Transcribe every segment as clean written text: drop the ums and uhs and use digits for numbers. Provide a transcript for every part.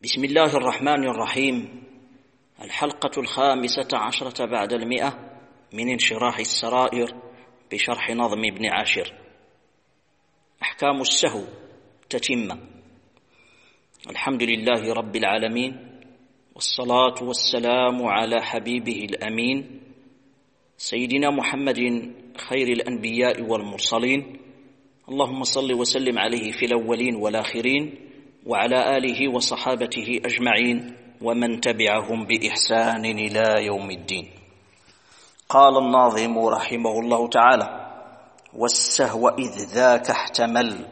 بسم الله الرحمن الرحيم. الحلقة 15 بعد 100 من انشراح السرائر بشرح نظم ابن عاشر. أحكام السهو تتمة. الحمد لله رب العالمين، والصلاة والسلام على حبيبه الأمين سيدنا محمد خير الأنبياء والمرسلين، اللهم صل وسلم عليه في الأولين والآخرين وعلى آله وصحابته أجمعين ومن تبعهم بإحسان إلى يوم الدين. قال الناظم رحمه الله تعالى: والسهو إذ ذاك احتمل.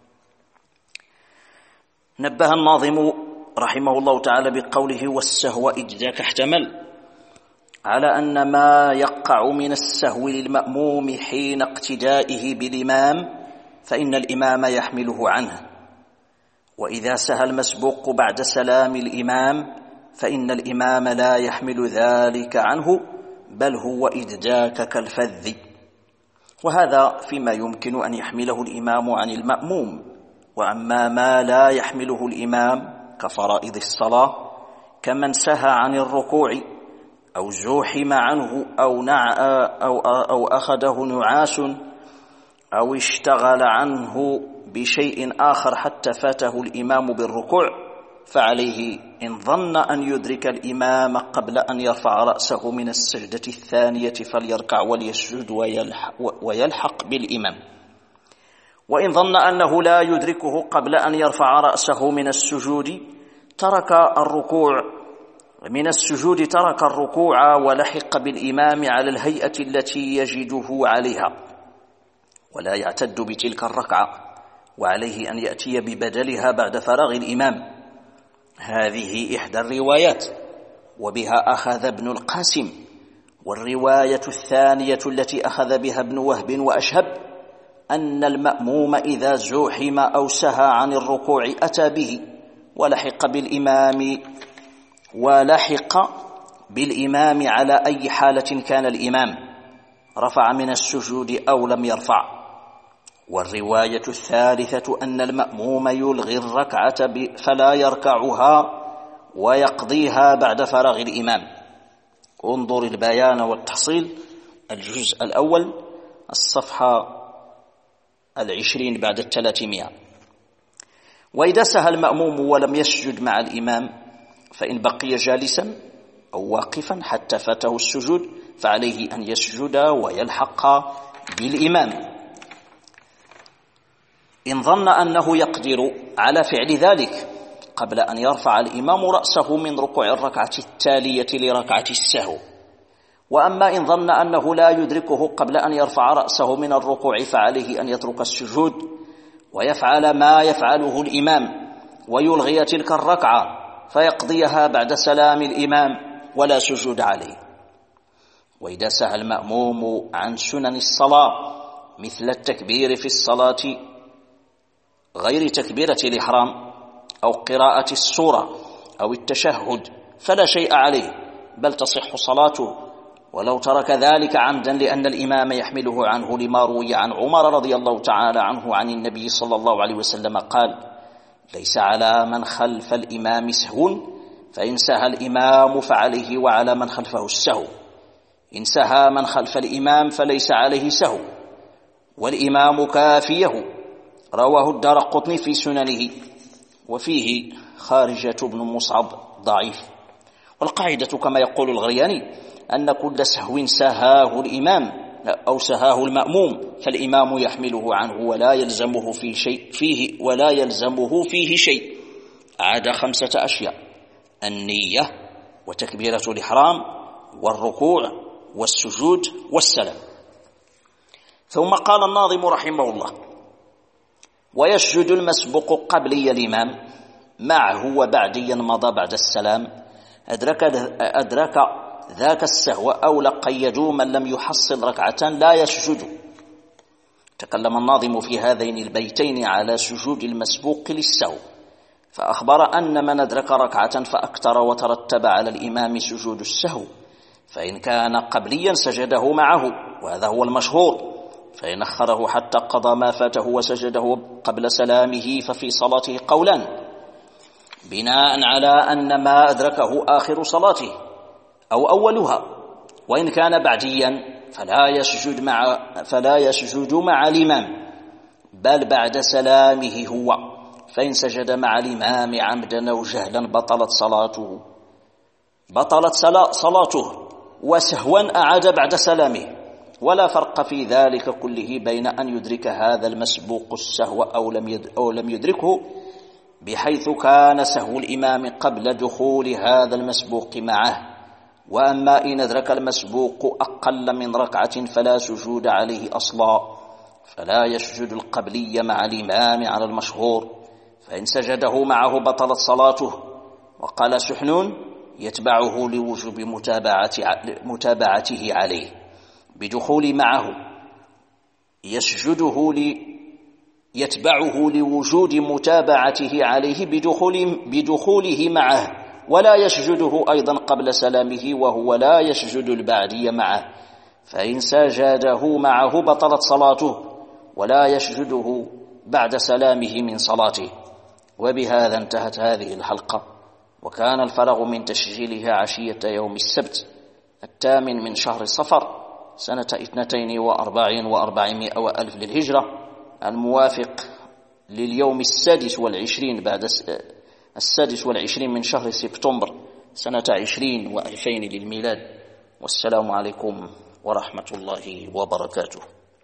نبه الناظم رحمه الله تعالى بقوله والسهو إذ ذاك احتمل على أن ما يقع من السهو للمأموم حين اقتدائه بالإمام فإن الإمام يحمله عنه، وإذا سهى المسبوق بعد سلام الإمام فإن الإمام لا يحمل ذلك عنه، بل هو إذ ذاك كالفذ. وهذا فيما يمكن أن يحمله الإمام عن المأموم. وأما ما لا يحمله الإمام كفرائض الصلاة، كمن سهى عن الركوع أو زوحم عنه أو أخذه نعاس أو اشتغل عنه بشيء آخر حتى فاته الإمام بالركوع، فعليه إن ظن أن يدرك الإمام قبل أن يرفع رأسه من السجدة الثانية فليركع وليسجد ويلحق بالإمام. وإن ظن أنه لا يدركه قبل أن يرفع رأسه من السجود ترك الركوع ولحق بالإمام على الهيئة التي يجده عليها، ولا يعتد بتلك الركعة، وعليه أن يأتي ببدلها بعد فراغ الإمام. هذه إحدى الروايات، وبها أخذ ابن القاسم. والرواية الثانية التي أخذ بها ابن وهب وأشهب أن المأموم إذا زوحم أو سهى عن الركوع أتى به ولحق بالإمام على أي حالة كان الإمام، رفع من السجود أو لم يرفع. والرواية الثالثة أن المأموم يلغي الركعة فلا يركعها ويقضيها بعد فراغ الإمام. انظر البيان والتحصيل، الجزء الأول، الصفحة 20 بعد 300. وإذا سهى المأموم ولم يسجد مع الإمام فإن بقي جالسا أو واقفا حتى فاته السجود فعليه أن يسجد ويلحق بالإمام. إن ظن أنه يقدر على فعل ذلك قبل أن يرفع الإمام رأسه من ركوع الركعة التالية لركعة السهو. وأما إن ظن أنه لا يدركه قبل أن يرفع رأسه من الركوع فعليه أن يترك السجود ويفعل ما يفعله الإمام ويلغي تلك الركعة فيقضيها بعد سلام الإمام ولا سجود عليه. وإذا سهى المأموم عن سنن الصلاة مثل التكبير في الصلاة غير تكبيرة الإحرام أو قراءة السورة أو التشهد فلا شيء عليه، بل تصح صلاته ولو ترك ذلك عمدا، لأن الإمام يحمله عنه، لما روي عن عمر رضي الله تعالى عنه عن النبي صلى الله عليه وسلم قال: ليس على من خلف الإمام سهو، فإن سهى الإمام فعليه وعلى من خلفه السهو. إن سهى من خلف الإمام فليس عليه سهو والإمام كافيه. رواه الدارقطني في سننه، وفيه خارجة بن مصعب ضعيف. والقاعدة كما يقول الغرياني أن كل سهو سهاه الإمام أو سهاه المأموم فالإمام يحمله عنه ولا يلزمه فيه شيء عدا 5 أشياء: النية وتكبيرة الإحرام والركوع والسجود والسلام. ثم قال الناظم رحمه الله: ويسجد المسبوق قبلي الإمام معه وبعديا مضى بعد السلام، أدرك ذاك السهو أو لقيدوا من لم يحصل ركعة لا يسجد. تكلم الناظم في هذين البيتين على سجود المسبوق للسهو، فأخبر أن من أدرك ركعة فأكثر وترتب على الإمام سجود السهو، فإن كان قبليا سجده معه، وهذا هو المشهور، فإن أخره حتى قضى ما فاته وسجده قبل سلامه ففي صلاته قولان: بناء على أن ما أدركه آخر صلاته أو أولها، وإن كان بعديا فلا يسجد مع الإمام بل بعد سلامه هو، فإن سجد مع الإمام عمدا أو جهلا بطلت صلاته وسهوا أعاد بعد سلامه، ولا فرق في ذلك كله بين أن يدرك هذا المسبوق السهو أو لم يدركه، بحيث كان سهو الإمام قبل دخول هذا المسبوق معه. وأما إن أدرك المسبوق أقل من ركعة فلا سجود عليه أصلا، فلا يسجد القبلي مع الإمام على المشهور، فإن سجده معه بطلت صلاته. وقال سحنون: يتبعه لوجوب متابعته عليه بدخول معه، يتبعه لوجود متابعته عليه بدخوله معه، ولا يسجده أيضا قبل سلامه، وهو لا يسجد البعدي معه، فإن سجده معه بطلت صلاته، ولا يسجده بعد سلامه من صلاته. وبهذا انتهت هذه الحلقة، وكان الفرغ من تسجيلها عشية يوم السبت 8 من شهر صفر سنة 42 وألف للهجرة، الموافق لليوم 26 بعد 26 من شهر سبتمبر سنة 20 و2000 للميلاد. والسلام عليكم ورحمة الله وبركاته.